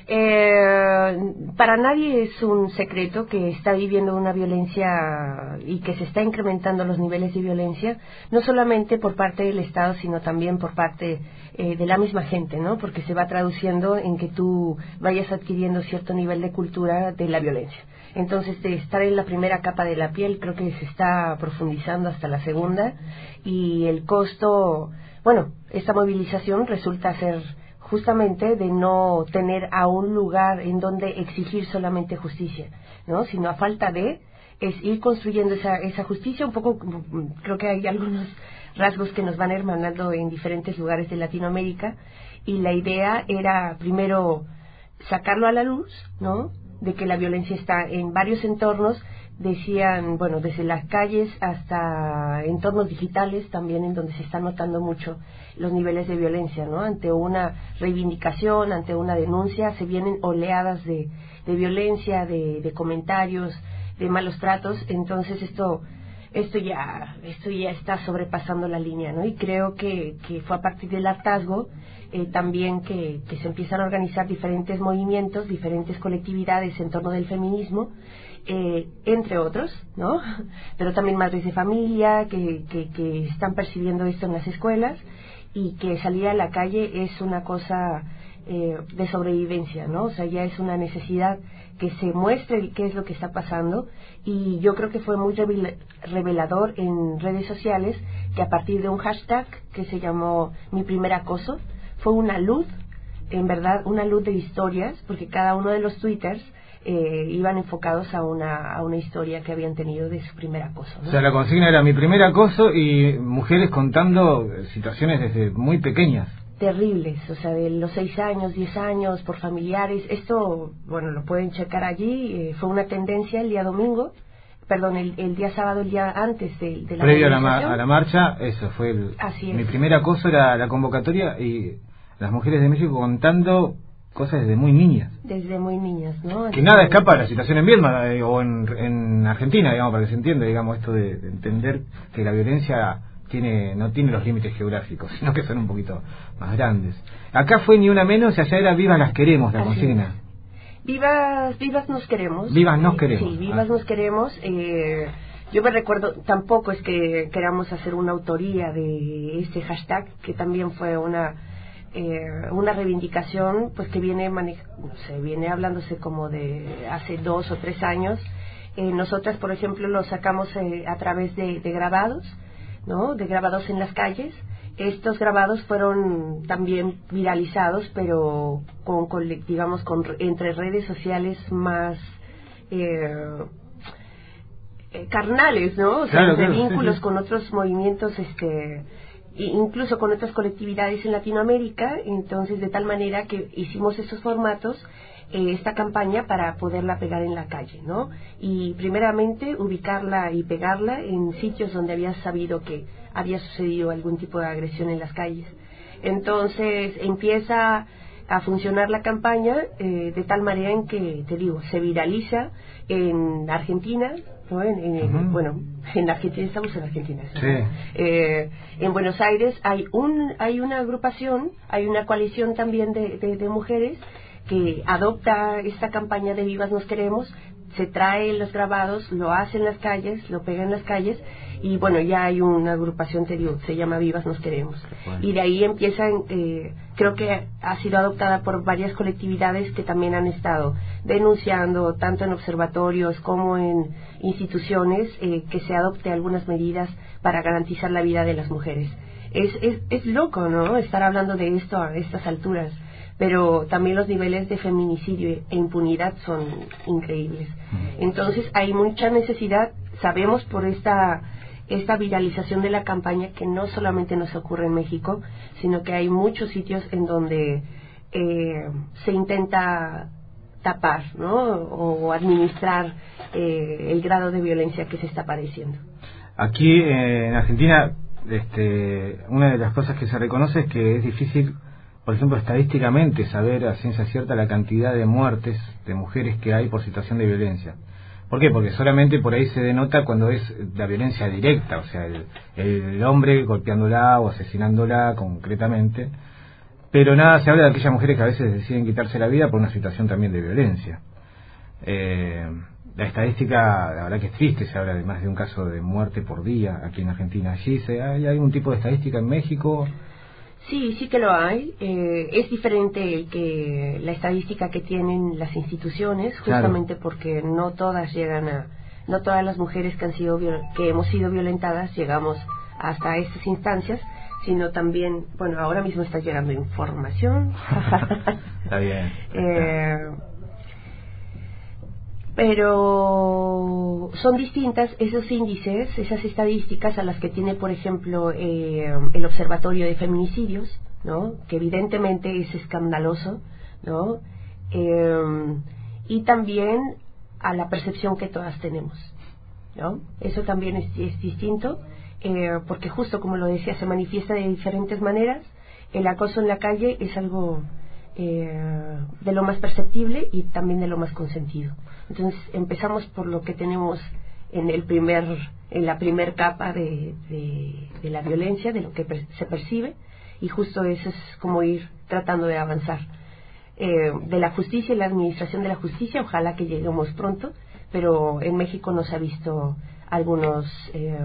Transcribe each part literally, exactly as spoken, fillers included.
Eh, para nadie es un secreto que está viviendo una violencia y que se está incrementando los niveles de violencia, no solamente por parte del Estado, sino también por parte eh, de la misma gente, ¿no? Porque se va traduciendo en que tú vayas adquiriendo cierto nivel de cultura de la violencia. Entonces, de estar en la primera capa de la piel, creo que se está profundizando hasta la segunda, y el costo, bueno, esta movilización resulta ser justamente de no tener a un lugar en donde exigir solamente justicia, ¿no? Sino a falta de, es ir construyendo esa, esa justicia. Un poco, creo que hay algunos rasgos que nos van hermanando en diferentes lugares de Latinoamérica, y la idea era primero sacarlo a la luz, ¿no? De que la violencia está en varios entornos. Decían, bueno, desde las calles hasta entornos digitales también, en donde se está notando mucho los niveles de violencia, ¿no? Ante una reivindicación, ante una denuncia, se vienen oleadas de, de violencia, de, de comentarios, de malos tratos. Entonces esto esto ya esto ya está sobrepasando la línea, ¿no? Y creo que, que fue a partir del hartazgo eh, también que, que se empiezan a organizar diferentes movimientos, diferentes colectividades en torno del feminismo, Eh, entre otros, ¿no? Pero también madres de familia que, que, que están percibiendo esto en las escuelas, y que salir a la calle es una cosa eh, de sobrevivencia, ¿no? O sea, ya es una necesidad que se muestre qué es lo que está pasando. Y yo creo que fue muy revelador en redes sociales que a partir de un hashtag que se llamó Mi Primer Acoso, fue una luz, en verdad, una luz de historias, porque cada uno de los twitters Eh, iban enfocados a una a una historia que habían tenido de su primer acoso, ¿no? O sea, la consigna era mi primer acoso, y mujeres contando situaciones desde muy pequeñas. Terribles, o sea, de los seis años, diez años, por familiares. Esto, bueno, lo pueden checar allí. Eh, fue una tendencia el día domingo, perdón, el, el día sábado, el día antes de, de la previo a la, ma a la marcha, eso fue el, Así es. Mi primer acoso era la convocatoria, y las mujeres de México contando cosas desde muy niñas. Desde muy niñas, ¿no? Que nada escapa de la situación en Vietnam eh, o en, en Argentina, digamos, para que se entienda, digamos, esto de, de entender que la violencia tiene no tiene los límites geográficos, sino que son un poquito más grandes. Acá fue ni una menos, y allá era vivas las queremos, la consigna. Vivas, vivas nos queremos. Vivas nos queremos. Sí, vivas ah. nos queremos. Eh, yo me recuerdo, tampoco es que queramos hacer una autoría de este hashtag, que también fue una Eh, una reivindicación pues que viene no sé, viene hablándose como de hace dos o tres años. Eh, nosotras, por ejemplo, lo sacamos eh, a través de, de grabados, ¿no? De grabados en las calles. Estos grabados fueron también viralizados, pero con, con digamos con entre redes sociales más eh, eh, carnales, ¿no? O sea, claro, de claro, vínculos sí, sí. con otros movimientos, este incluso con otras colectividades en Latinoamérica. Entonces, de tal manera que hicimos estos formatos, eh, esta campaña, para poderla pegar en la calle, ¿no? Y primeramente ubicarla y pegarla en sitios donde había sabido que había sucedido algún tipo de agresión en las calles. Entonces empieza a funcionar la campaña eh, de tal manera en que, te digo, se viraliza en Argentina, ¿no? En, en, uh-huh. Bueno, en Argentina, estamos en Argentina, ¿sí? Sí. Eh, en Buenos Aires hay un hay una agrupación, hay una coalición también de, de, de mujeres que adopta esta campaña de Vivas Nos Queremos, se trae los grabados, lo hace en las calles, lo pega en las calles, y bueno, ya hay una agrupación, te digo, se llama Vivas Nos Queremos. Bueno. Y de ahí empiezan, eh, creo que ha sido adoptada por varias colectividades que también han estado denunciando, tanto en observatorios como en instituciones, eh, que se adopte algunas medidas para garantizar la vida de las mujeres. Es, es, es loco, ¿no?, estar hablando de esto a estas alturas, pero también los niveles de feminicidio e impunidad son increíbles. Entonces hay mucha necesidad, sabemos por esta esta viralización de la campaña, que no solamente nos ocurre en México, sino que hay muchos sitios en donde eh, se intenta tapar, ¿no?, o administrar eh, el grado de violencia que se está padeciendo. Aquí eh, en Argentina, este, una de las cosas que se reconoce es que es difícil, por ejemplo, estadísticamente, saber a ciencia cierta la cantidad de muertes de mujeres que hay por situación de violencia. ¿Por qué? Porque solamente por ahí se denota cuando es la violencia directa, o sea, el, el hombre golpeándola o asesinándola concretamente. pero nada se habla de aquellas mujeres que a veces deciden quitarse la vida por una situación también de violencia. Eh, la estadística, la verdad que es triste, se habla de más de un caso de muerte por día aquí en Argentina. ¿Allí se, hay algún tipo de estadística en México? Sí, sí que lo hay. Eh, es diferente el que la estadística que tienen las instituciones, justamente claro. porque no todas llegan a, no todas las mujeres que han sido que hemos sido violentadas llegamos hasta estas instancias, sino también, bueno, ahora mismo está llegando información. Está bien. eh, pero son distintas esos índices, esas estadísticas a las que tiene, por ejemplo, eh, el Observatorio de Feminicidios, ¿no? Que evidentemente es escandaloso, ¿no? Eh, y también a la percepción que todas tenemos, ¿no? Eso también es, es distinto, eh, porque justo como lo decía, se manifiesta de diferentes maneras. El acoso en la calle es algo eh, de lo más perceptible y también de lo más consentido. Entonces empezamos por lo que tenemos en el primer, en la primer capa de, de, de la violencia, de lo que per, se percibe, y justo eso es como ir tratando de avanzar. Eh, de la justicia y la administración de la justicia, ojalá que lleguemos pronto, pero en México no se ha visto algunos eh,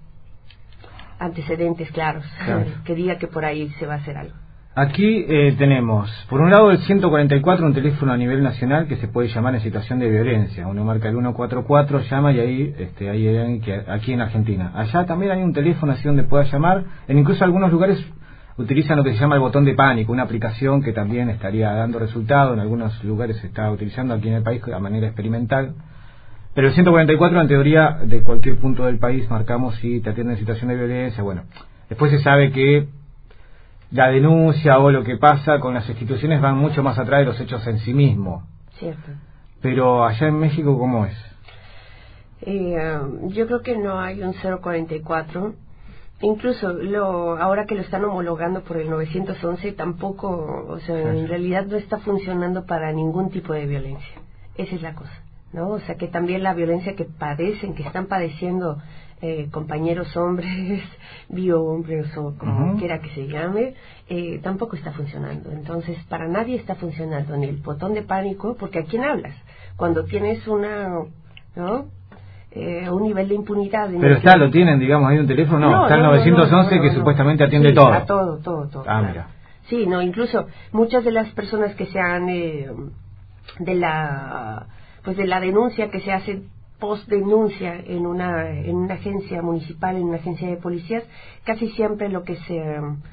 antecedentes claros, claro. que diga que por ahí se va a hacer algo. Aquí eh, tenemos, por un lado, el ciento cuarenta y cuatro, un teléfono a nivel nacional que se puede llamar en situación de violencia. Uno marca el ciento cuarenta y cuatro, llama y ahí este, hay alguien que aquí en Argentina. Allá también hay un teléfono así donde pueda llamar. En incluso algunos lugares utilizan lo que se llama el botón de pánico, una aplicación que también estaría dando resultado. En algunos lugares se está utilizando aquí en el país de manera experimental. Pero el ciento cuarenta y cuatro, en teoría, de cualquier punto del país marcamos si te atienden en situación de violencia. Bueno, después se sabe que la denuncia o lo que pasa con las instituciones van mucho más atrás de los hechos en sí mismos. Cierto. Pero allá en México, ¿cómo es? Eh, yo creo que no hay un cero cuarenta y cuatro. Incluso lo ahora que lo están homologando por el novecientos once, tampoco, o sea, en realidad no está funcionando para ningún tipo de violencia. Esa es la cosa, ¿no? O sea, que también la violencia que padecen, que están padeciendo Eh, compañeros hombres, biohombres o como uh-huh. quiera que se llame, eh, tampoco está funcionando. Entonces, para nadie está funcionando ni el botón de pánico, porque ¿a quién hablas? Cuando tienes una, ¿no? Eh, un nivel de impunidad. Pero está, que... lo tienen, digamos, hay un teléfono, no, no está el no, novecientos once no, no, no, que no. supuestamente atiende sí, todo. A todo, todo, todo. Ah, claro. mira. Sí, no, incluso muchas de las personas que se han, eh, de la, pues de la denuncia que se hace post denuncia en una en una agencia municipal, en una agencia de policías, casi siempre lo que se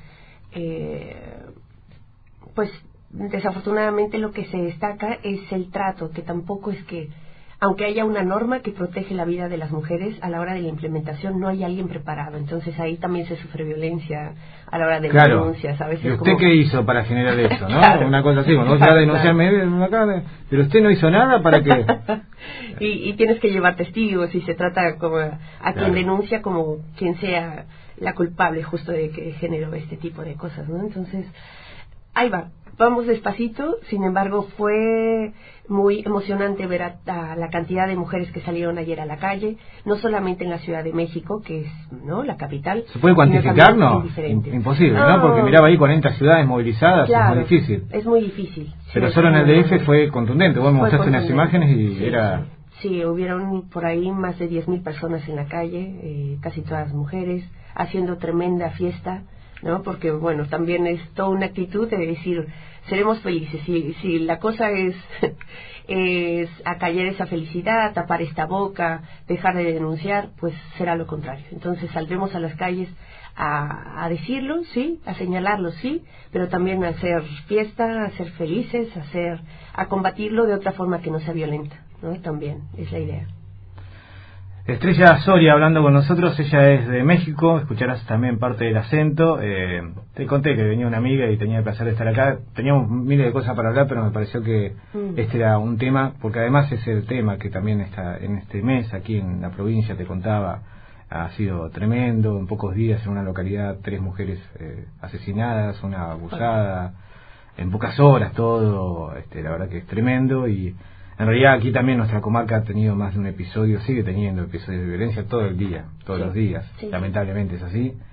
eh, pues desafortunadamente lo que se destaca es el trato, que tampoco es que, aunque haya una norma que protege la vida de las mujeres, a la hora de la implementación no hay alguien preparado. Entonces ahí también se sufre violencia a la hora de claro. la denuncia, ¿sabes? ¿Y usted como... qué hizo para generar eso, no? Claro. Una cosa así, cuando claro, va a denunciarme, claro. pero usted no hizo nada para que... y, y tienes que llevar testigos y se trata como a claro. quien denuncia como quien sea la culpable justo de que generó este tipo de cosas, ¿no? Entonces, ahí va. Vamos despacito, sin embargo fue muy emocionante ver a, a la cantidad de mujeres que salieron ayer a la calle, no solamente en la Ciudad de México, que es no la capital. ¿Se puede cuantificar? No, imposible, no, ¿no? Porque miraba ahí cuarenta ciudades movilizadas, claro, es muy difícil. Es muy difícil. Pero sí, solo en el D F fue contundente, vos me mostraste unas imágenes y sí, era... Sí. Sí, hubieron por ahí más de diez mil personas en la calle, eh, casi todas mujeres, haciendo tremenda fiesta, ¿no? Porque, bueno, también es toda una actitud de decir, seremos felices. Si, si la cosa es, es acallar esa felicidad, tapar esta boca, dejar de denunciar, pues será lo contrario. Entonces saldremos a las calles a, a decirlo, sí, a señalarlo, sí, pero también a hacer fiesta, a ser felices, a, hacer, a combatirlo de otra forma que no sea violenta, ¿no? También es la idea. Estrella Soria hablando con nosotros, ella es de México, escucharás también parte del acento. Eh, te conté que venía una amiga y tenía el placer de estar acá. Teníamos miles de cosas para hablar, pero me pareció que mm. este era un tema, porque además es el tema que también está en este mes, aquí en la provincia, te contaba, ha sido tremendo. En pocos días en una localidad, tres mujeres eh, asesinadas, una abusada, en pocas horas todo, este, la verdad que es tremendo. Y en realidad aquí también nuestra comarca ha tenido más de un episodio, sigue teniendo episodios de violencia todo el día, todos sí, los días, sí, lamentablemente es así.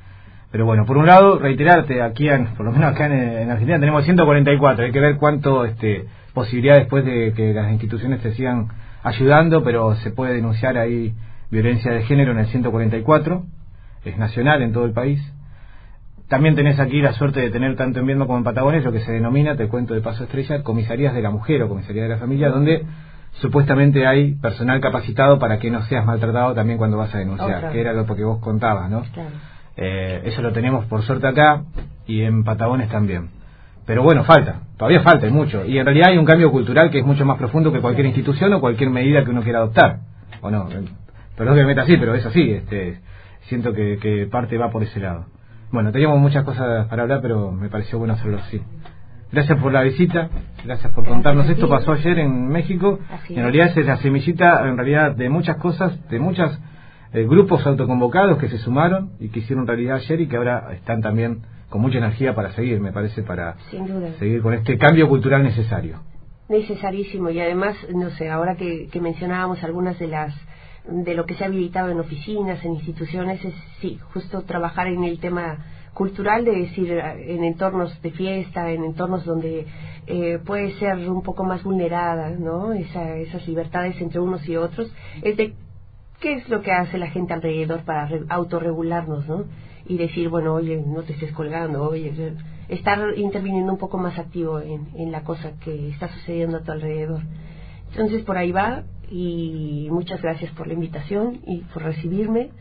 Pero bueno, por un lado, reiterarte, aquí en, por lo menos acá en, en Argentina tenemos ciento cuarenta y cuatro, hay que ver cuánto este, posibilidad después de que las instituciones te sigan ayudando, pero se puede denunciar ahí violencia de género en el ciento cuarenta y cuatro, es nacional en todo el país. También tenés aquí la suerte de tener tanto en Viedma como en Patagones lo que se denomina, te cuento de paso estrella, comisarías de la mujer o comisaría de la familia, donde supuestamente hay personal capacitado para que no seas maltratado también cuando vas a denunciar, oh, que era lo que vos contabas, ¿no? Claro. Eh, eso lo tenemos por suerte acá y en Patagones también. Pero bueno, falta, todavía falta y mucho. Y en realidad hay un cambio cultural que es mucho más profundo que cualquier institución o cualquier medida que uno quiera adoptar. ¿O no? Perdón que me meta así, pero es así. Este, siento que, que parte va por ese lado. Bueno, teníamos muchas cosas para hablar, pero me pareció bueno hacerlo así. Gracias por la visita, gracias por contarnos esto. Pasó ayer en México. En realidad es la semillita en realidad de muchas cosas, de muchas... Eh, grupos autoconvocados que se sumaron y que hicieron realidad ayer y que ahora están también con mucha energía para seguir, me parece, para seguir con este cambio cultural necesario. Necesarísimo, y además, no sé, ahora que, que mencionábamos algunas de las de lo que se ha habilitado en oficinas, en instituciones, es sí, justo trabajar en el tema cultural, de decir, en entornos de fiesta, en entornos donde eh, puede ser un poco más vulnerada, ¿no? Esa, esas libertades entre unos y otros, es de ¿qué es lo que hace la gente alrededor para re- autorregularnos, ¿no? Y decir, bueno, oye, no te estés colgando, oye, estar interviniendo un poco más activo en, en la cosa que está sucediendo a tu alrededor. Entonces, por ahí va, y muchas gracias por la invitación y por recibirme,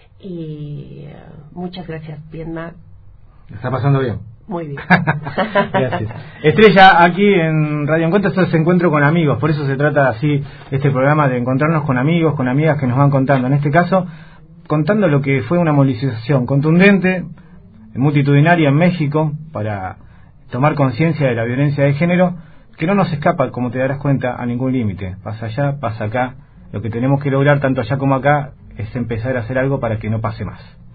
y uh, muchas gracias, Viedma. ¿Está pasando bien? Muy bien. Gracias. Estrella, aquí en Radio Encuentro esto es encuentro con amigos, por eso se trata así este programa, de encontrarnos con amigos, con amigas que nos van contando, en este caso contando lo que fue una movilización contundente, multitudinaria en México, para tomar conciencia de la violencia de género, que no nos escapa, como te darás cuenta, a ningún límite. Pasa allá, pasa acá. Lo que tenemos que lograr tanto allá como acá es empezar a hacer algo para que no pase más.